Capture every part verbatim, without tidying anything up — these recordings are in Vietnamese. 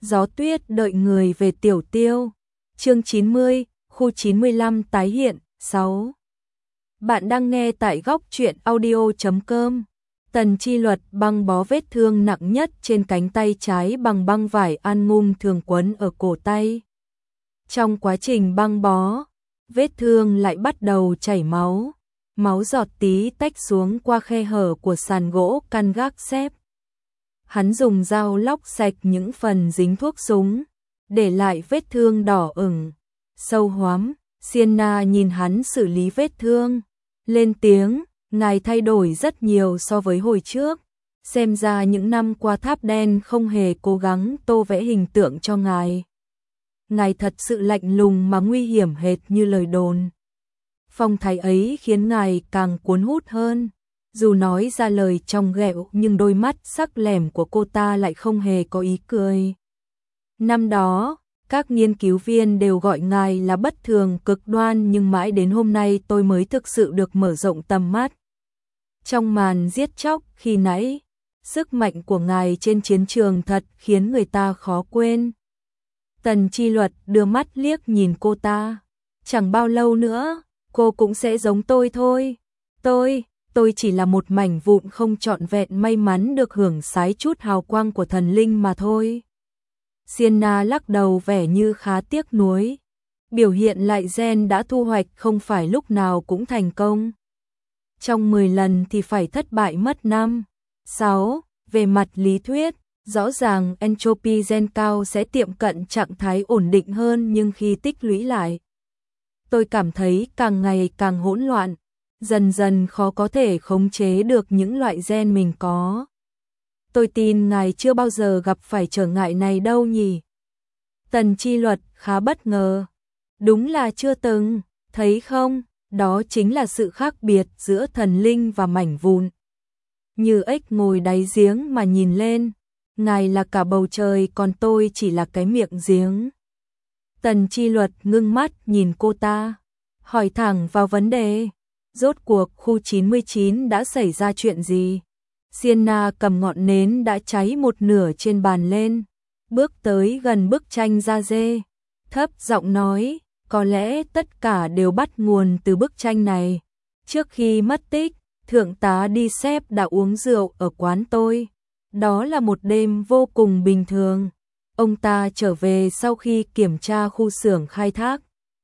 Gió tuyết đợi người về Tiểu Tiêu. Chương chín mươi, khu chín mươi lăm tái hiện. sáu. Bạn đang nghe tại góc truyện audio chấm com. Tần Chi Luật băng bó vết thương nặng nhất trên cánh tay trái bằng băng vải an ngum thường quấn ở cổ tay. Trong quá trình băng bó, vết thương lại bắt đầu chảy máu. Máu giọt tí tách xuống qua khe hở của sàn gỗ căn gác xếp. Hắn dùng dao lóc sạch những phần dính thuốc súng, để lại vết thương đỏ ửng, sâu hoắm. Sienna nhìn hắn xử lý vết thương, lên tiếng, ngài thay đổi rất nhiều so với hồi trước. Xem ra những năm qua Tháp Đen không hề cố gắng tô vẽ hình tượng cho ngài. Ngài thật sự lạnh lùng mà nguy hiểm hệt như lời đồn. Phong thái ấy khiến ngài càng cuốn hút hơn. Dù nói ra lời trong ghẹo nhưng đôi mắt sắc lẻm của cô ta lại không hề có ý cười. Năm đó, các nghiên cứu viên đều gọi ngài là bất thường cực đoan, nhưng mãi đến hôm nay tôi mới thực sự được mở rộng tầm mắt. Trong màn giết chóc khi nãy, sức mạnh của ngài trên chiến trường thật khiến người ta khó quên. Tần Chi Luật đưa mắt liếc nhìn cô ta. Chẳng bao lâu nữa, cô cũng sẽ giống tôi thôi. Tôi, tôi chỉ là một mảnh vụn không trọn vẹn may mắn được hưởng sái chút hào quang của thần linh mà thôi. Sienna lắc đầu vẻ như khá tiếc nuối. Biểu hiện lại gen đã thu hoạch không phải lúc nào cũng thành công. Trong mười lần thì phải thất bại mất năm. sáu. Về mặt lý thuyết, rõ ràng entropy gen cao sẽ tiệm cận trạng thái ổn định hơn, nhưng khi tích lũy lại, tôi cảm thấy càng ngày càng hỗn loạn, dần dần khó có thể khống chế được những loại gen mình có. Tôi tin ngài chưa bao giờ gặp phải trở ngại này đâu nhỉ? Tần Chi Luật khá bất ngờ. Đúng là chưa từng, thấy không? Đó chính là sự khác biệt giữa thần linh và mảnh vụn. Như ếch ngồi đáy giếng mà nhìn lên, ngài là cả bầu trời còn tôi chỉ là cái miệng giếng. Tần Chi Luật ngưng mắt nhìn cô ta, hỏi thẳng vào vấn đề. Rốt cuộc khu chín mươi chín đã xảy ra chuyện gì? Sienna cầm ngọn nến đã cháy một nửa trên bàn lên, bước tới gần bức tranh da dê, thấp giọng nói, có lẽ tất cả đều bắt nguồn từ bức tranh này. Trước khi mất tích, thượng tá đi xếp đã uống rượu ở quán tôi. Đó là một đêm vô cùng bình thường. Ông ta trở về sau khi kiểm tra khu xưởng khai thác,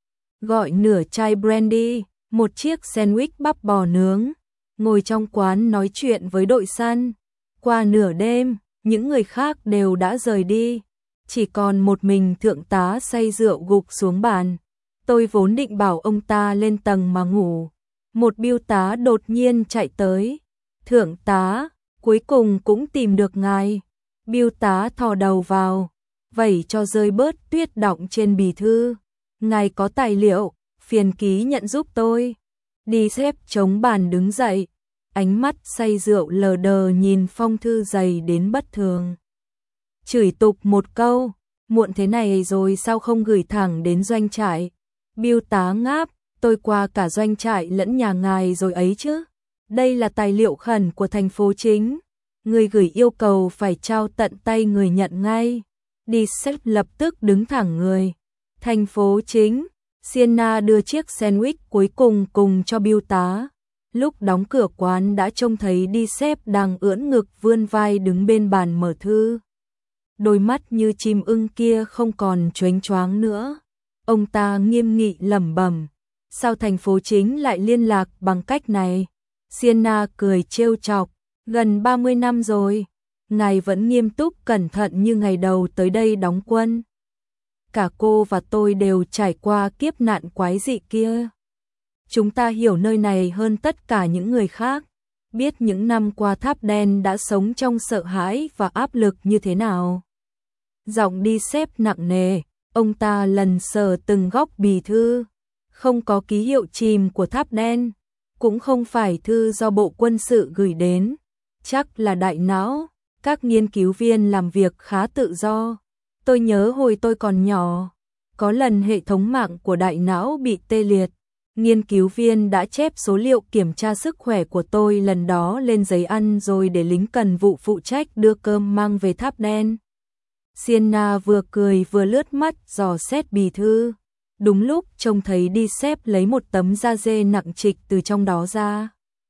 gọi nửa chai brandy, một chiếc sandwich bắp bò nướng, ngồi trong quán nói chuyện với đội săn. Qua nửa đêm, những người khác đều đã rời đi, chỉ còn một mình thượng tá say rượu gục xuống bàn. Tôi vốn định bảo ông ta lên tầng mà ngủ. Một bưu tá đột nhiên chạy tới. Thượng tá, cuối cùng cũng tìm được ngài. Bưu tá thò đầu vào, vẩy cho rơi bớt tuyết đọng trên bì thư. Ngài có tài liệu, phiền ký nhận giúp tôi. Đi xếp chống bàn đứng dậy, ánh mắt say rượu lờ đờ nhìn phong thư dày đến bất thường. Chửi tục một câu, muộn thế này rồi sao không gửi thẳng đến doanh trại? Bưu tá ngáp, tôi qua cả doanh trại lẫn nhà ngài rồi ấy chứ. Đây là tài liệu khẩn của thành phố chính. Người gửi yêu cầu phải trao tận tay người nhận ngay. Đi xếp lập tức đứng thẳng người. Thành phố chính. Sienna đưa chiếc sandwich cuối cùng cùng cho bưu tá. Lúc đóng cửa quán đã trông thấy đi xếp đang ưỡn ngực vươn vai đứng bên bàn mở thư. Đôi mắt như chim ưng kia không còn chónh choáng nữa. Ông ta nghiêm nghị lẩm bẩm, sao thành phố chính lại liên lạc bằng cách này? Sienna cười trêu chọc, gần ba mươi năm rồi, ngài vẫn nghiêm túc cẩn thận như ngày đầu tới đây đóng quân. Cả cô và tôi đều trải qua kiếp nạn quái dị kia. Chúng ta hiểu nơi này hơn tất cả những người khác, biết những năm qua Tháp Đen đã sống trong sợ hãi và áp lực như thế nào. Giọng đi xếp nặng nề, ông ta lần sờ từng góc bì thư. Không có ký hiệu chìm của Tháp Đen, cũng không phải thư do Bộ Quân sự gửi đến. Chắc là đại não, các nghiên cứu viên làm việc khá tự do. Tôi nhớ hồi tôi còn nhỏ, có lần hệ thống mạng của đại não bị tê liệt. Nghiên cứu viên đã chép số liệu kiểm tra sức khỏe của tôi lần đó lên giấy ăn rồi để lính cần vụ phụ trách đưa cơm mang về Tháp Đen. Sienna vừa cười vừa lướt mắt dò xét bì thư. Đúng lúc trông thấy đi xếp lấy một tấm da dê nặng trịch từ trong đó ra.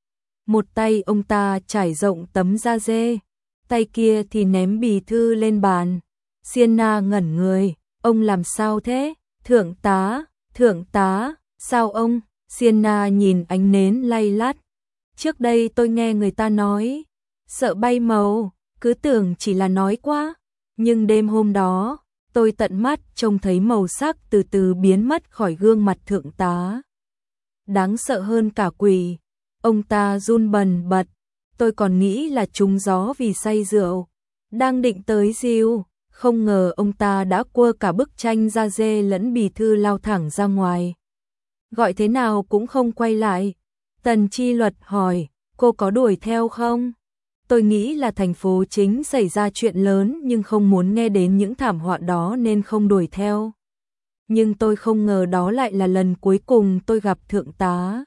Một tay ông ta trải rộng tấm da dê, tay kia thì ném bì thư lên bàn. Sienna ngẩn người, ông làm sao thế? Thượng tá, thượng tá, sao ông? Sienna nhìn ánh nến lay lắt. Trước đây tôi nghe người ta nói, sợ bay màu, cứ tưởng chỉ là nói quá. Nhưng đêm hôm đó, tôi tận mắt trông thấy màu sắc từ từ biến mất khỏi gương mặt thượng tá. Đáng sợ hơn cả quỷ. Ông ta run bần bật. Tôi còn nghĩ là trúng gió vì say rượu. Đang định tới dìu, không ngờ ông ta đã quơ cả bức tranh da dê lẫn bì thư lao thẳng ra ngoài. Gọi thế nào cũng không quay lại. Tần Chi Luật hỏi, cô có đuổi theo không? Tôi nghĩ là thành phố chính xảy ra chuyện lớn nhưng không muốn nghe đến những thảm họa đó nên không đuổi theo. Nhưng tôi không ngờ đó lại là lần cuối cùng tôi gặp thượng tá.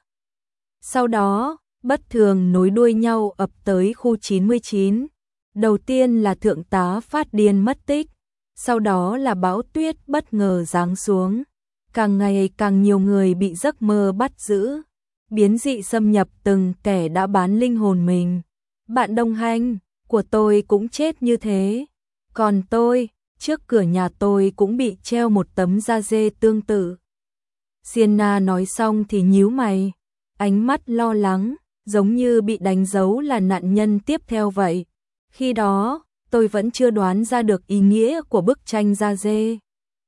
Sau đó, bất thường nối đuôi nhau ập tới khu chín mươi chín. Đầu tiên là thượng tá phát điên mất tích, sau đó là bão tuyết bất ngờ giáng xuống. Càng ngày càng nhiều người bị giấc mơ bắt giữ. Biến dị xâm nhập từng kẻ đã bán linh hồn mình. Bạn đồng hành của tôi cũng chết như thế. Còn tôi, trước cửa nhà tôi cũng bị treo một tấm da dê tương tự. Sienna nói xong thì nhíu mày, ánh mắt lo lắng, giống như bị đánh dấu là nạn nhân tiếp theo vậy. Khi đó, tôi vẫn chưa đoán ra được ý nghĩa của bức tranh da dê.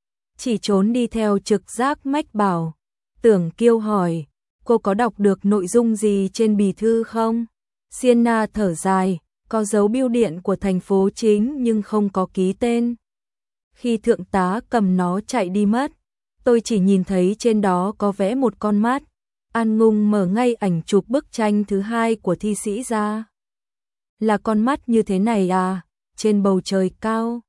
Chỉ trốn đi theo trực giác mách bảo. Tưởng Kiêu hỏi, cô có đọc được nội dung gì trên bì thư không? Sienna thở dài, có dấu bưu điện của thành phố chính nhưng không có ký tên. Khi thượng tá cầm nó chạy đi mất, tôi chỉ nhìn thấy trên đó có vẽ một con mắt. An Ngung mở ngay ảnh chụp bức tranh thứ hai của thi sĩ ra. Là con mắt như thế này à, trên bầu trời cao.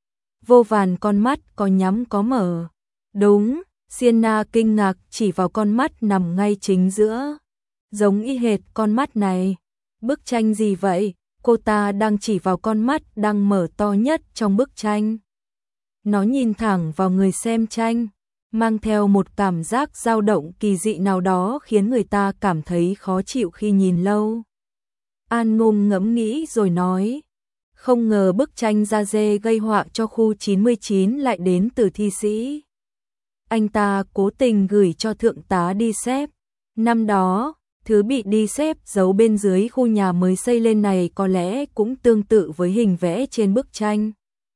Vô vàn con mắt có nhắm có mở. Đúng, Sienna kinh ngạc chỉ vào con mắt nằm ngay chính giữa. Giống y hệt con mắt này. Bức tranh gì vậy? Cô ta đang chỉ vào con mắt đang mở to nhất trong bức tranh. Nó nhìn thẳng vào người xem tranh, mang theo một cảm giác dao động kỳ dị nào đó khiến người ta cảm thấy khó chịu khi nhìn lâu. An Ngung ngẫm nghĩ rồi nói, không ngờ bức tranh da dê gây họa cho khu chín mươi chín lại đến từ thi sĩ. Anh ta cố tình gửi cho thượng tá đi xếp. Năm đó, thứ bị đi xếp giấu bên dưới khu nhà mới xây lên này có lẽ cũng tương tự với hình vẽ trên bức tranh.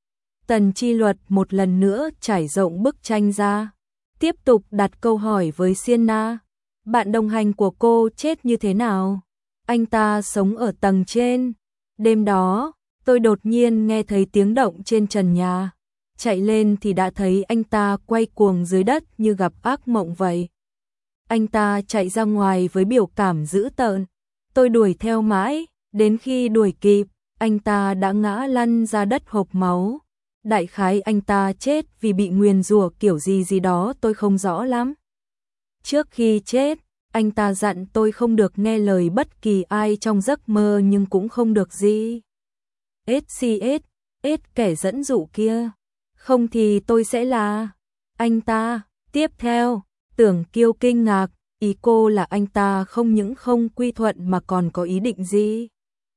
Tần Chi Luật một lần nữa trải rộng bức tranh ra, tiếp tục đặt câu hỏi với Sienna. Bạn đồng hành của cô chết như thế nào? Anh ta sống ở tầng trên. Đêm đó, tôi đột nhiên nghe thấy tiếng động trên trần nhà. Chạy lên thì đã thấy anh ta quay cuồng dưới đất như gặp ác mộng vậy. Anh ta chạy ra ngoài với biểu cảm dữ tợn. Tôi đuổi theo mãi, đến khi đuổi kịp, anh ta đã ngã lăn ra đất hộc máu. Đại khái anh ta chết vì bị nguyền rủa kiểu gì gì đó tôi không rõ lắm. Trước khi chết, anh ta dặn tôi không được nghe lời bất kỳ ai trong giấc mơ nhưng cũng không được gì. ét xê ét, ét kẻ dẫn dụ kia. Không thì tôi sẽ là anh ta. Tiếp theo, Tưởng Kiêu kinh ngạc, ý cô là anh ta không những không quy thuận mà còn có ý định gì?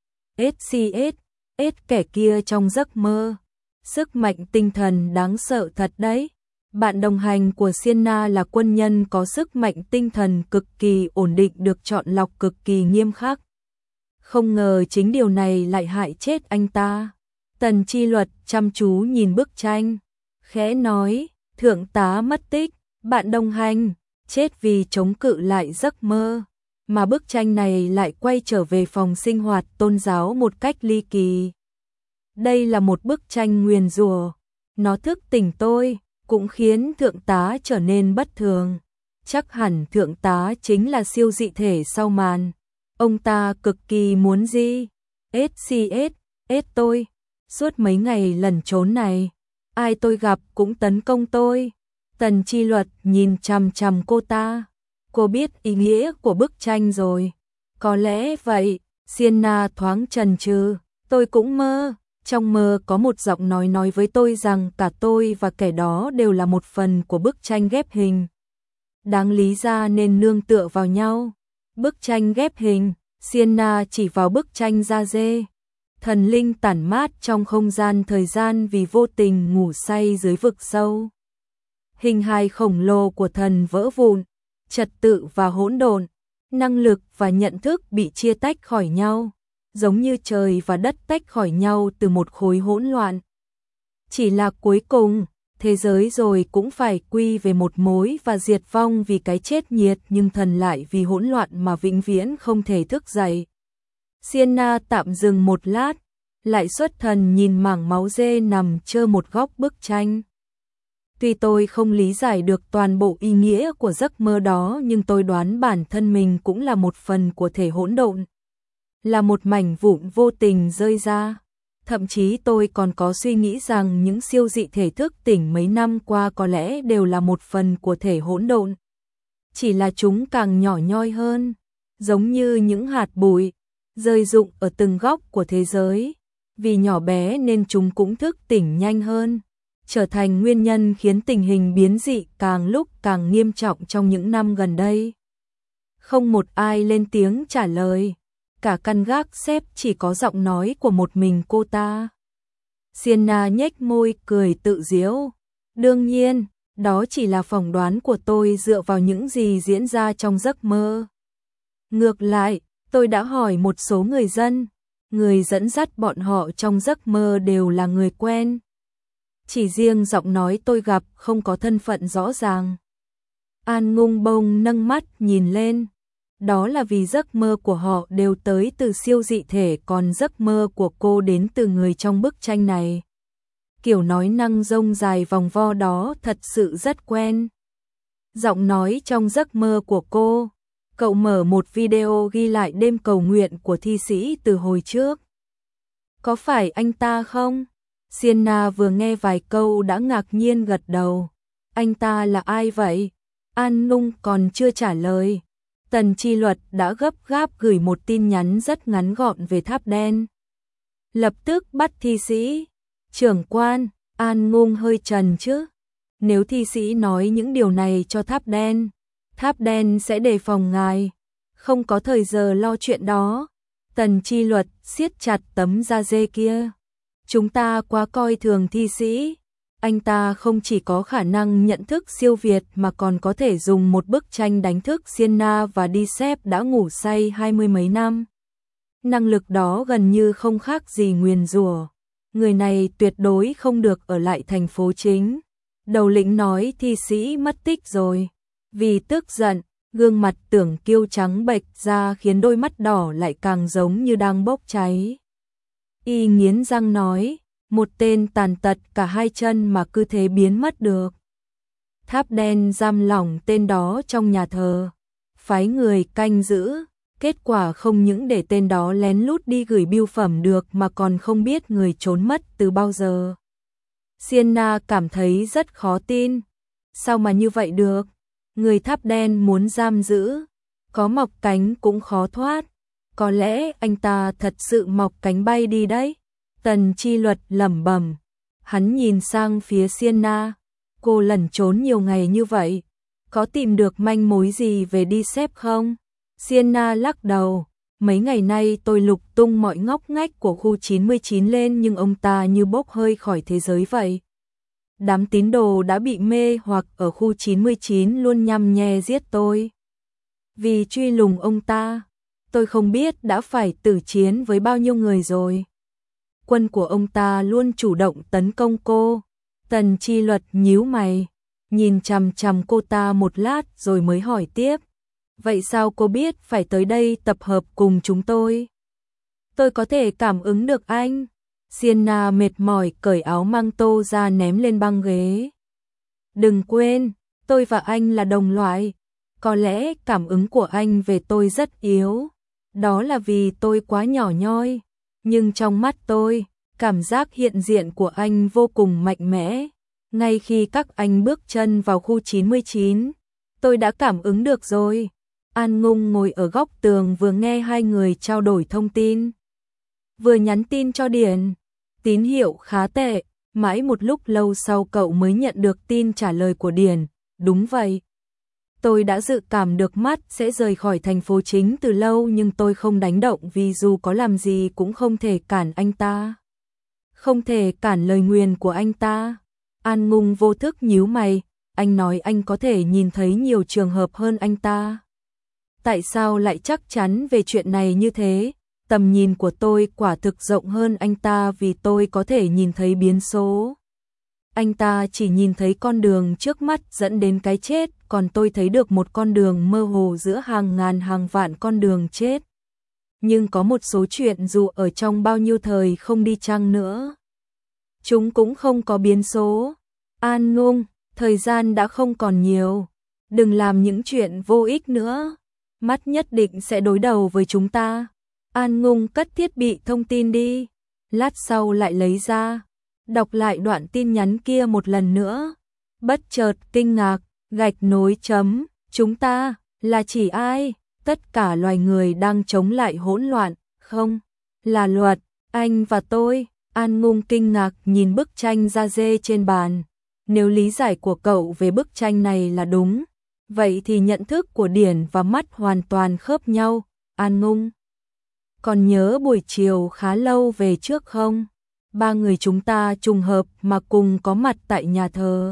ét xê ét, ét kẻ kia trong giấc mơ. Sức mạnh tinh thần đáng sợ thật đấy. Bạn đồng hành của Sienna là quân nhân có sức mạnh tinh thần cực kỳ ổn định được chọn lọc cực kỳ nghiêm khắc. Không ngờ chính điều này lại hại chết anh ta. Tần Chi Luật chăm chú nhìn bức tranh, khẽ nói, thượng tá mất tích, bạn đồng hành, chết vì chống cự lại giấc mơ. Mà bức tranh này lại quay trở về phòng sinh hoạt tôn giáo một cách ly kỳ. Đây là một bức tranh nguyền rủa, nó thức tỉnh tôi, cũng khiến thượng tá trở nên bất thường. Chắc hẳn thượng tá chính là siêu dị thể sau màn. Ông ta cực kỳ muốn gì? ét xê ét, ét tôi. Suốt mấy ngày lẩn trốn này, ai tôi gặp cũng tấn công tôi. Tần Chi Luật nhìn chằm chằm cô ta. Cô biết ý nghĩa của bức tranh rồi. Có lẽ vậy, Sienna thoáng chần chừ. Tôi cũng mơ, Trong mơ có một giọng nói nói với tôi rằng cả tôi và kẻ đó đều là một phần của bức tranh ghép hình. Đáng lý ra nên nương tựa vào nhau. Bức tranh ghép hình, Sienna chỉ vào bức tranh da dê. Thần linh tản mát trong không gian thời gian vì vô tình ngủ say dưới vực sâu. Hình hài khổng lồ của thần vỡ vụn, trật tự và hỗn độn, năng lực và nhận thức bị chia tách khỏi nhau, giống như trời và đất tách khỏi nhau từ một khối hỗn loạn. Chỉ là cuối cùng, thế giới rồi cũng phải quy về một mối và diệt vong vì cái chết nhiệt, nhưng thần lại vì hỗn loạn mà vĩnh viễn không thể thức dậy. Sienna tạm dừng một lát, lại xuất thần nhìn mảng máu dê nằm trơ một góc bức tranh. Tuy tôi không lý giải được toàn bộ ý nghĩa của giấc mơ đó, nhưng tôi đoán bản thân mình cũng là một phần của thể hỗn độn, là một mảnh vụn vô tình rơi ra. Thậm chí tôi còn có suy nghĩ rằng những siêu dị thể thức tỉnh mấy năm qua có lẽ đều là một phần của thể hỗn độn. Chỉ là chúng càng nhỏ nhoi hơn, giống như những hạt bụi, rơi rụng ở từng góc của thế giới. Vì nhỏ bé nên chúng cũng thức tỉnh nhanh hơn, trở thành nguyên nhân khiến tình hình biến dị càng lúc càng nghiêm trọng trong những năm gần đây. Không một ai lên tiếng trả lời. Cả căn gác xếp chỉ có giọng nói của một mình cô ta. Sienna nhếch môi cười tự giễu. Đương nhiên, đó chỉ là phỏng đoán của tôi dựa vào những gì diễn ra trong giấc mơ. Ngược lại, tôi đã hỏi một số người dân, người dẫn dắt bọn họ trong giấc mơ đều là người quen. Chỉ riêng giọng nói tôi gặp không có thân phận rõ ràng. An Ngung bông nâng mắt nhìn lên. Đó là vì giấc mơ của họ đều tới từ siêu dị thể, còn giấc mơ của cô đến từ người trong bức tranh này. Kiểu nói năng rông dài vòng vo đó thật sự rất quen. Giọng nói trong giấc mơ của cô, cậu mở một video ghi lại đêm cầu nguyện của thi sĩ từ hồi trước. Có phải anh ta không? Sienna vừa nghe vài câu đã ngạc nhiên gật đầu. Anh ta là ai vậy? An Nung còn chưa trả lời. Tần Chi Luật đã gấp gáp gửi một tin nhắn rất ngắn gọn về Tháp Đen. Lập tức bắt thi sĩ. Trưởng quan, An Ngung hơi chần chứ. Nếu thi sĩ nói những điều này cho Tháp Đen, Tháp Đen sẽ đề phòng ngài. Không có thời giờ lo chuyện đó. Tần Chi Luật siết chặt tấm da dê kia. Chúng ta quá coi thường thi sĩ. Anh ta không chỉ có khả năng nhận thức siêu việt mà còn có thể dùng một bức tranh đánh thức Sienna và Disep đã ngủ say hai mươi mấy năm. Năng lực đó gần như không khác gì nguyền rủa. Người này tuyệt đối không được ở lại thành phố chính. Đầu lĩnh nói thi sĩ mất tích rồi. Vì tức giận, gương mặt Tưởng Kiêu trắng bệch ra khiến đôi mắt đỏ lại càng giống như đang bốc cháy. Y nghiến răng nói, một tên tàn tật cả hai chân mà cứ thế biến mất được. Tháp Đen giam lỏng tên đó trong nhà thờ, phái người canh giữ, kết quả không những để tên đó lén lút đi gửi bưu phẩm được mà còn không biết người trốn mất từ bao giờ. Sienna cảm thấy rất khó tin. Sao mà như vậy được? Người Tháp Đen muốn giam giữ, có mọc cánh cũng khó thoát. Có lẽ anh ta thật sự mọc cánh bay đi đấy. Tần Chi Luật lẩm bẩm. Hắn nhìn sang phía Sienna. Cô lẩn trốn nhiều ngày như vậy, có tìm được manh mối gì về Disep không? Sienna lắc đầu. Mấy ngày nay tôi lục tung mọi ngóc ngách của khu chín mươi chín lên nhưng ông ta như bốc hơi khỏi thế giới vậy. Đám tín đồ đã bị mê hoặc ở khu chín mươi chín luôn nhăm nhe giết tôi. Vì truy lùng ông ta, tôi không biết đã phải tử chiến với bao nhiêu người rồi. Quân của ông ta luôn chủ động tấn công cô. Tần Chi Luật nhíu mày, nhìn chằm chằm cô ta một lát rồi mới hỏi tiếp. Vậy sao cô biết phải tới đây tập hợp cùng chúng tôi? Tôi có thể cảm ứng được anh. Sienna mệt mỏi cởi áo măng tô ra ném lên băng ghế. Đừng quên, tôi và anh là đồng loại. Có lẽ cảm ứng của anh về tôi rất yếu. Đó là vì tôi quá nhỏ nhoi. Nhưng trong mắt tôi, cảm giác hiện diện của anh vô cùng mạnh mẽ. Ngay khi các anh bước chân vào khu chín mươi chín, tôi đã cảm ứng được rồi. An Ngung ngồi ở góc tường vừa nghe hai người trao đổi thông tin, vừa nhắn tin cho Điền. Tín hiệu khá tệ, mãi một lúc lâu sau cậu mới nhận được tin trả lời của Điền, đúng vậy. Tôi đã dự cảm được mắt sẽ rời khỏi thành phố chính từ lâu nhưng tôi không đánh động vì dù có làm gì cũng không thể cản anh ta. Không thể cản lời nguyền của anh ta. An Ngung vô thức nhíu mày, anh nói anh có thể nhìn thấy nhiều trường hợp hơn anh ta. Tại sao lại chắc chắn về chuyện này như thế? Tầm nhìn của tôi quả thực rộng hơn anh ta vì tôi có thể nhìn thấy biến số. Anh ta chỉ nhìn thấy con đường trước mắt dẫn đến cái chết, còn tôi thấy được một con đường mơ hồ giữa hàng ngàn hàng vạn con đường chết. Nhưng có một số chuyện dù ở trong bao nhiêu thời không đi chăng nữa, chúng cũng không có biến số. An Ngung, thời gian đã không còn nhiều. Đừng làm những chuyện vô ích nữa. Mắt nhất định sẽ đối đầu với chúng ta. An Ngung cất thiết bị thông tin đi. Lát sau lại lấy ra. Đọc lại đoạn tin nhắn kia một lần nữa. Bất chợt kinh ngạc, gạch nối chấm. Chúng ta, là chỉ ai? Tất cả loài người đang chống lại hỗn loạn. Không, là luật, anh và tôi. An Ngung kinh ngạc nhìn bức tranh da dê trên bàn. Nếu lý giải của cậu về bức tranh này là đúng, vậy thì nhận thức của Điển và mắt hoàn toàn khớp nhau. An Ngung, còn nhớ buổi chiều khá lâu về trước không? Ba người chúng ta trùng hợp mà cùng có mặt tại nhà thờ.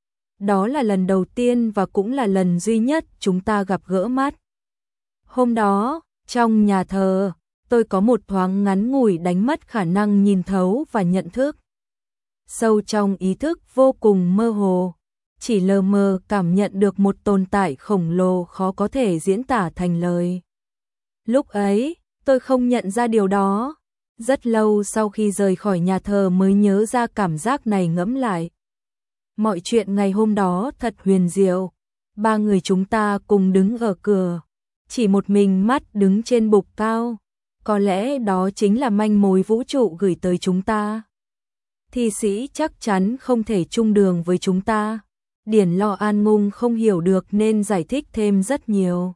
Đó là lần đầu tiên và cũng là lần duy nhất chúng ta gặp gỡ mắt. Hôm đó, trong nhà thờ, tôi có một thoáng ngắn ngủi đánh mất khả năng nhìn thấu và nhận thức. Sâu trong ý thức vô cùng mơ hồ, chỉ lờ mờ cảm nhận được một tồn tại khổng lồ khó có thể diễn tả thành lời. Lúc ấy, tôi không nhận ra điều đó. Rất lâu sau khi rời khỏi nhà thờ mới nhớ ra cảm giác này ngẫm lại. Mọi chuyện ngày hôm đó thật huyền diệu. Ba người chúng ta cùng đứng ở cửa. Chỉ một mình mắt đứng trên bục cao. Có lẽ đó chính là manh mối vũ trụ gửi tới chúng ta. Thi sĩ chắc chắn không thể chung đường với chúng ta. Điển lo An Ngung không hiểu được nên giải thích thêm rất nhiều.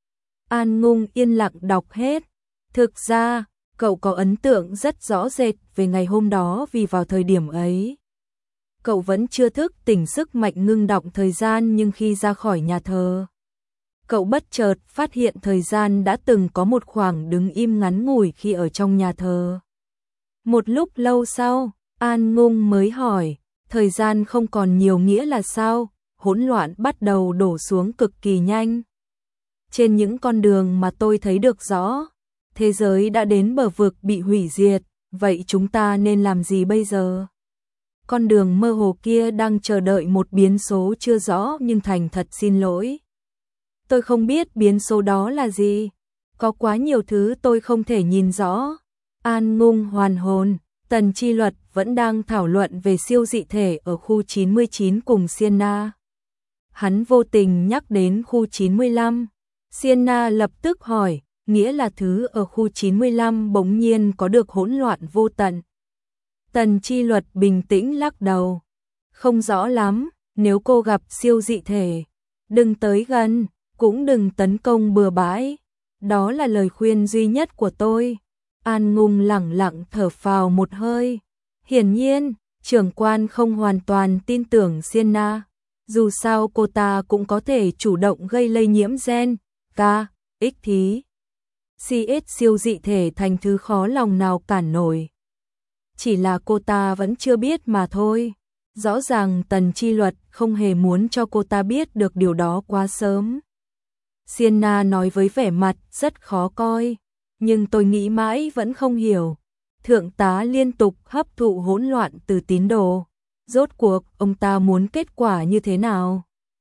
An Ngung yên lặng đọc hết. Thực ra, cậu có ấn tượng rất rõ rệt về ngày hôm đó vì vào thời điểm ấy. Cậu vẫn chưa thức tỉnh sức mạnh ngưng đọng thời gian nhưng khi ra khỏi nhà thờ, cậu bất chợt phát hiện thời gian đã từng có một khoảng đứng im ngắn ngủi khi ở trong nhà thờ. Một lúc lâu sau, An Ngung mới hỏi, thời gian không còn nhiều nghĩa là sao? Hỗn loạn bắt đầu đổ xuống cực kỳ nhanh. Trên những con đường mà tôi thấy được rõ, thế giới đã đến bờ vực bị hủy diệt, vậy chúng ta nên làm gì bây giờ? Con đường mơ hồ kia đang chờ đợi một biến số chưa rõ nhưng thành thật xin lỗi. Tôi không biết biến số đó là gì. Có quá nhiều thứ tôi không thể nhìn rõ. An Ngung hoàn hồn, Tần Chi Luật vẫn đang thảo luận về siêu dị thể ở khu chín mươi chín cùng Sienna. Hắn vô tình nhắc đến khu chín mươi lăm. Sienna lập tức hỏi, nghĩa là thứ ở khu chín mươi lăm bỗng nhiên có được hỗn loạn vô tận. Tần Chi Luật bình tĩnh lắc đầu. Không rõ lắm, nếu cô gặp siêu dị thể, đừng tới gần, cũng đừng tấn công bừa bãi. Đó là lời khuyên duy nhất của tôi. An Ngung lẳng lặng thở phào một hơi. Hiển nhiên, trưởng quan không hoàn toàn tin tưởng Sienna. Dù sao cô ta cũng có thể chủ động gây lây nhiễm gen, K, X thí. xê ét siêu dị thể thành thứ khó lòng nào cản nổi. Chỉ là cô ta vẫn chưa biết mà thôi. Rõ ràng Tần Chi Luật không hề muốn cho cô ta biết được điều đó quá sớm. Sienna nói với vẻ mặt rất khó coi, nhưng tôi nghĩ mãi vẫn không hiểu. Thượng tá liên tục hấp thụ hỗn loạn từ tín đồ. Rốt cuộc ông ta muốn kết quả như thế nào?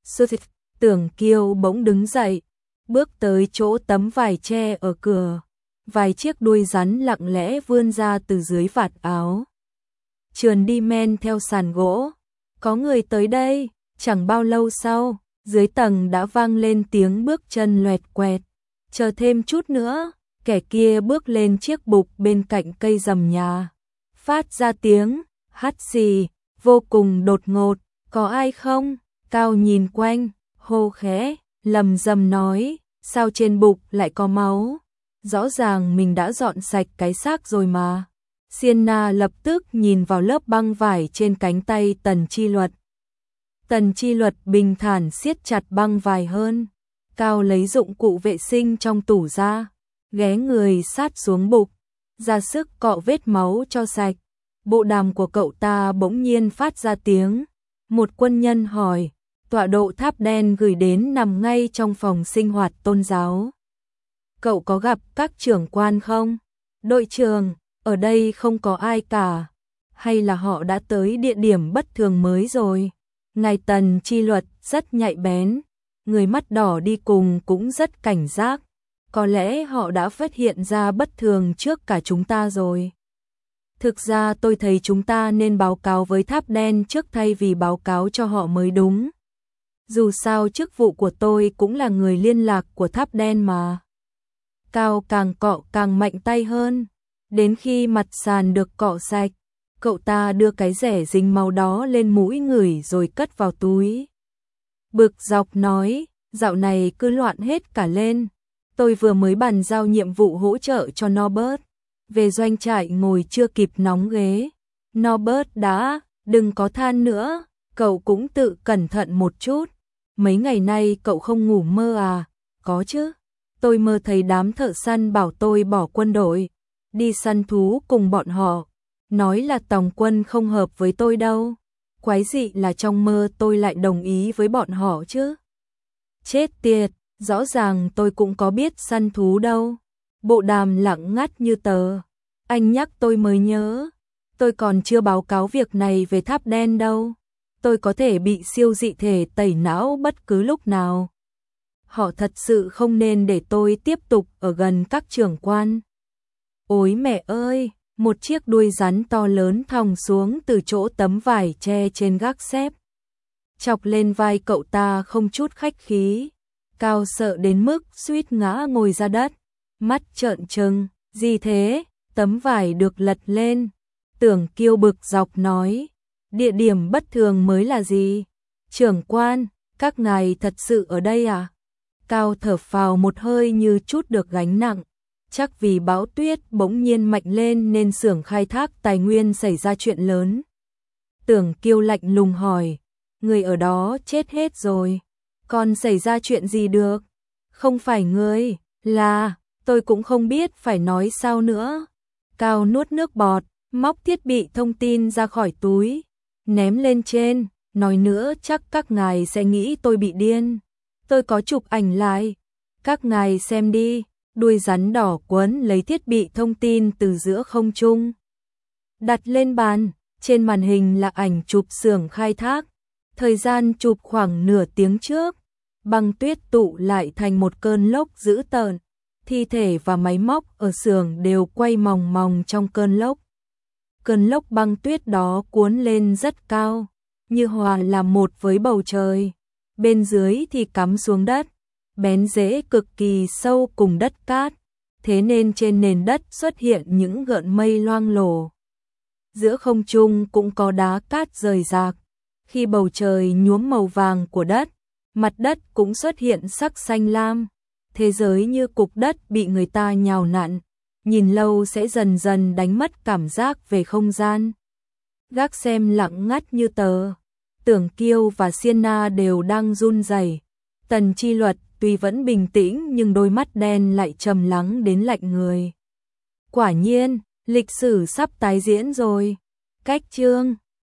Tưởng Kiêu bỗng đứng dậy, bước tới chỗ tấm vải tre ở cửa. Vài chiếc đuôi rắn lặng lẽ vươn ra từ dưới vạt áo. Trườn đi men theo sàn gỗ. Có người tới đây. Chẳng bao lâu sau, dưới tầng đã vang lên tiếng bước chân loẹt quẹt. Chờ thêm chút nữa, kẻ kia bước lên chiếc bục bên cạnh cây rầm nhà. Phát ra tiếng hắt xì, vô cùng đột ngột. Có ai không? Cao nhìn quanh, hô khẽ, lầm rầm nói, sao trên bục lại có máu? Rõ ràng mình đã dọn sạch cái xác rồi mà. Sienna lập tức nhìn vào lớp băng vải trên cánh tay Tần Chi Luật. Tần Chi Luật bình thản siết chặt băng vải hơn. Cao lấy dụng cụ vệ sinh trong tủ ra, ghé người sát xuống bục, ra sức cọ vết máu cho sạch. Bộ đàm của cậu ta bỗng nhiên phát ra tiếng. Một quân nhân hỏi, tọa độ tháp đen gửi đến nằm ngay trong phòng sinh hoạt tôn giáo. Cậu có gặp các trưởng quan không? Đội trưởng, ở đây không có ai cả. Hay là họ đã tới địa điểm bất thường mới rồi? Ngài Tần Chi Luật rất nhạy bén, người mắt đỏ đi cùng cũng rất cảnh giác. Có lẽ họ đã phát hiện ra bất thường trước cả chúng ta rồi. Thực ra tôi thấy chúng ta nên báo cáo với tháp đen trước thay vì báo cáo cho họ mới đúng. Dù sao chức vụ của tôi cũng là người liên lạc của tháp đen mà. Cao càng cọ càng mạnh tay hơn. Đến khi mặt sàn được cọ sạch, cậu ta đưa cái rẻ dính máu đó lên mũi ngửi rồi cất vào túi. Bực dọc nói, dạo này cứ loạn hết cả lên. Tôi vừa mới bàn giao nhiệm vụ hỗ trợ cho Norbert. Về doanh trại ngồi chưa kịp nóng ghế. Norbert đã, đừng có than nữa, cậu cũng tự cẩn thận một chút. Mấy ngày nay cậu không ngủ mơ à? Có chứ. Tôi mơ thấy đám thợ săn bảo tôi bỏ quân đội, đi săn thú cùng bọn họ. Nói là tòng quân không hợp với tôi đâu. Quái dị là trong mơ tôi lại đồng ý với bọn họ chứ. Chết tiệt, rõ ràng tôi cũng có biết săn thú đâu. Bộ đàm lặng ngắt như tờ. Anh nhắc tôi mới nhớ. Tôi còn chưa báo cáo việc này về tháp đen đâu. Tôi có thể bị siêu dị thể tẩy não bất cứ lúc nào. Họ thật sự không nên để tôi tiếp tục ở gần các trưởng quan. Ôi mẹ ơi, một chiếc đuôi rắn to lớn thòng xuống từ chỗ tấm vải che trên gác xếp. Chọc lên vai cậu ta không chút khách khí. Cao sợ đến mức suýt ngã ngồi ra đất. Mắt trợn trừng, gì thế? Tấm vải được lật lên. Tưởng Kiêu bực dọc nói, địa điểm bất thường mới là gì? Trưởng quan, các ngài thật sự ở đây à? Cao thở phào một hơi như chút được gánh nặng. Chắc vì bão tuyết bỗng nhiên mạnh lên nên xưởng khai thác tài nguyên xảy ra chuyện lớn. Tưởng Kiêu lạnh lùng hỏi, người ở đó chết hết rồi, còn xảy ra chuyện gì được? Không phải ngươi, là, tôi cũng không biết phải nói sao nữa. Cao nuốt nước bọt, móc thiết bị thông tin ra khỏi túi, ném lên trên, nói nữa chắc các ngài sẽ nghĩ tôi bị điên. Tôi có chụp ảnh lại, các ngài xem đi. Đuôi rắn đỏ quấn lấy thiết bị thông tin từ giữa không trung, đặt lên bàn. Trên màn hình là ảnh chụp xưởng khai thác. Thời gian chụp khoảng nửa tiếng trước. Băng tuyết tụ lại thành một cơn lốc dữ tợn. Thi thể và máy móc ở xưởng đều quay mòng mòng trong cơn lốc. Cơn lốc băng tuyết đó cuốn lên rất cao, như hòa làm một với bầu trời. Bên dưới thì cắm xuống đất, bén rễ cực kỳ sâu cùng đất cát, thế nên trên nền đất xuất hiện những gợn mây loang lổ. Giữa không trung cũng có đá cát rời rạc. Khi bầu trời nhuốm màu vàng của đất, mặt đất cũng xuất hiện sắc xanh lam. Thế giới như cục đất bị người ta nhào nặn, nhìn lâu sẽ dần dần đánh mất cảm giác về không gian. Gác xem lặng ngắt như tờ. Tưởng Kiêu và Sienna đều đang run rẩy. Tần Chi Luật tuy vẫn bình tĩnh nhưng đôi mắt đen lại trầm lắng đến lạnh người. Quả nhiên, lịch sử sắp tái diễn rồi. Cách chương